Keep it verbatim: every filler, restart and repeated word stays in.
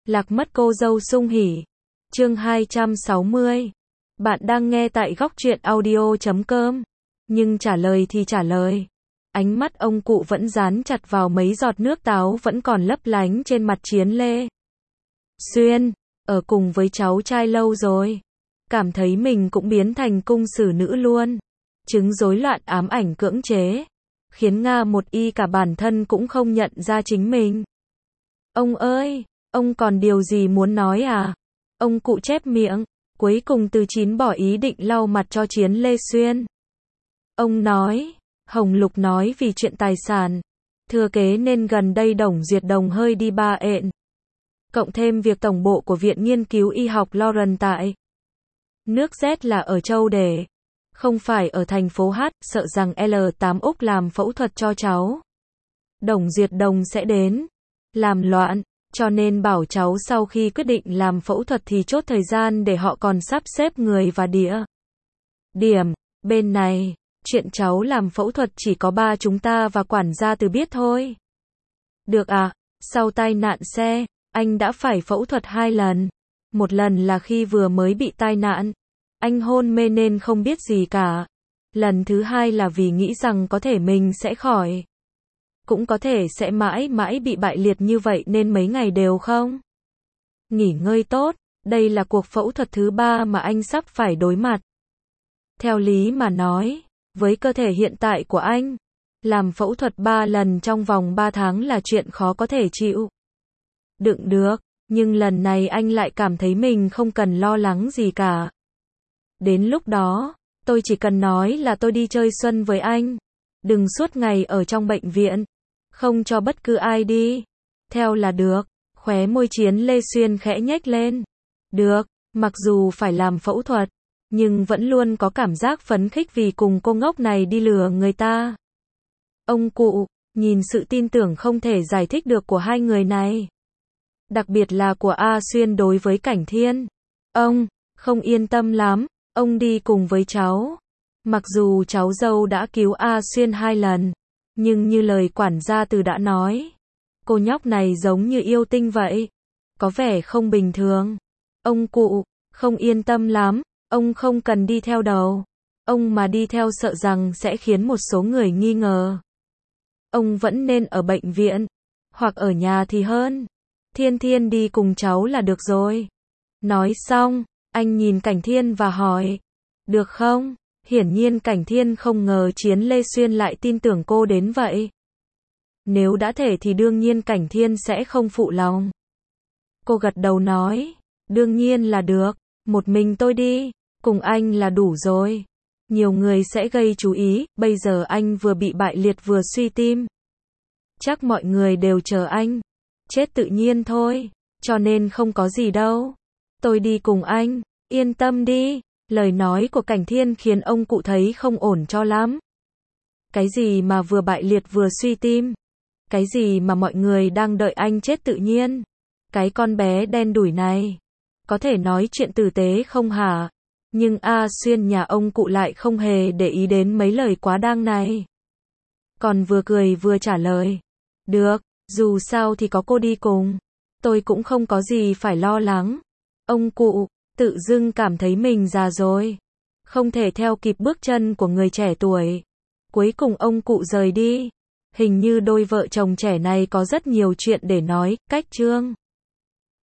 Lạc mất cô dâu sung hỉ. Chương hai trăm sáu mươi. Bạn đang nghe tại góc truyện audio chấm com. Nhưng trả lời thì trả lời. Ánh mắt ông cụ vẫn dán chặt vào mấy giọt nước táo vẫn còn lấp lánh trên mặt Chiến Lê Xuyên. Ở cùng với cháu trai lâu rồi. Cảm thấy mình cũng biến thành cung xử nữ luôn. Chứng rối loạn ám ảnh cưỡng chế. Khiến Nga một y cả bản thân cũng không nhận ra chính mình. Ông ơi, ông còn điều gì muốn nói à? Ông cụ chép miệng. Cuối cùng Từ Chín bỏ ý định lau mặt cho Chiến Lê Xuyên. Ông nói, Hồng Lục nói vì chuyện tài sản, thừa kế nên gần đây Đồng Duyệt Đồng hơi đi ba ện. Cộng thêm việc tổng bộ của Viện Nghiên cứu Y học Lauren tại nước Z là ở Châu Đề, không phải ở thành phố H, sợ rằng L tám Úc làm phẫu thuật cho cháu. Đồng Duyệt Đồng sẽ đến, làm loạn, cho nên bảo cháu sau khi quyết định làm phẫu thuật thì chốt thời gian để họ còn sắp xếp người và địa điểm. Bên này, chuyện cháu làm phẫu thuật chỉ có ba chúng ta và quản gia Từ biết thôi. Được à, sau tai nạn xe, anh đã phải phẫu thuật hai lần. Một lần là khi vừa mới bị tai nạn, anh hôn mê nên không biết gì cả. Lần thứ hai là vì nghĩ rằng có thể mình sẽ khỏi. Cũng có thể sẽ mãi mãi bị bại liệt như vậy nên mấy ngày đều không nghỉ ngơi tốt. Đây là cuộc phẫu thuật thứ ba mà anh sắp phải đối mặt. Theo lý mà nói, với cơ thể hiện tại của anh, làm phẫu thuật ba lần trong vòng ba tháng là chuyện khó có thể chịu đựng được, nhưng lần này anh lại cảm thấy mình không cần lo lắng gì cả. Đến lúc đó, tôi chỉ cần nói là tôi đi chơi xuân với anh. Đừng suốt ngày ở trong bệnh viện. Không cho bất cứ ai đi theo là được. Khóe môi Chiến Lê Xuyên khẽ nhếch lên. Được, mặc dù phải làm phẫu thuật, nhưng vẫn luôn có cảm giác phấn khích vì cùng cô ngốc này đi lừa người ta. Ông cụ, nhìn sự tin tưởng không thể giải thích được của hai người này. Đặc biệt là của A Xuyên đối với Cảnh Thiên. Ông, không yên tâm lắm, ông đi cùng với cháu. Mặc dù cháu dâu đã cứu A Xuyên hai lần, nhưng như lời quản gia Từ đã nói, cô nhóc này giống như yêu tinh vậy. Có vẻ không bình thường. Ông cụ, không yên tâm lắm, ông không cần đi theo đâu. Ông mà đi theo sợ rằng sẽ khiến một số người nghi ngờ. Ông vẫn nên ở bệnh viện, hoặc ở nhà thì hơn. Thiên Thiên đi cùng cháu là được rồi. Nói xong, anh nhìn Cảnh Thiên và hỏi, được không? Hiển nhiên Cảnh Thiên không ngờ Chiến Lê Xuyên lại tin tưởng cô đến vậy. Nếu đã thể thì đương nhiên Cảnh Thiên sẽ không phụ lòng. Cô gật đầu nói, đương nhiên là được, một mình tôi đi, cùng anh là đủ rồi. Nhiều người sẽ gây chú ý, bây giờ anh vừa bị bại liệt vừa suy tim. Chắc mọi người đều chờ anh. Chết tự nhiên thôi, cho nên không có gì đâu. Tôi đi cùng anh, yên tâm đi. Lời nói của Cảnh Thiên khiến ông cụ thấy không ổn cho lắm. Cái gì mà vừa bại liệt vừa suy tim? Cái gì mà mọi người đang đợi anh chết tự nhiên? Cái con bé đen đủi này, có thể nói chuyện tử tế không hả? Nhưng A Xuyên nhà ông cụ lại không hề để ý đến mấy lời quá đáng này. Còn vừa cười vừa trả lời, được, dù sao thì có cô đi cùng. Tôi cũng không có gì phải lo lắng. Ông cụ tự dưng cảm thấy mình già rồi, không thể theo kịp bước chân của người trẻ tuổi. Cuối cùng ông cụ rời đi. Hình như đôi vợ chồng trẻ này có rất nhiều chuyện để nói. Cách chương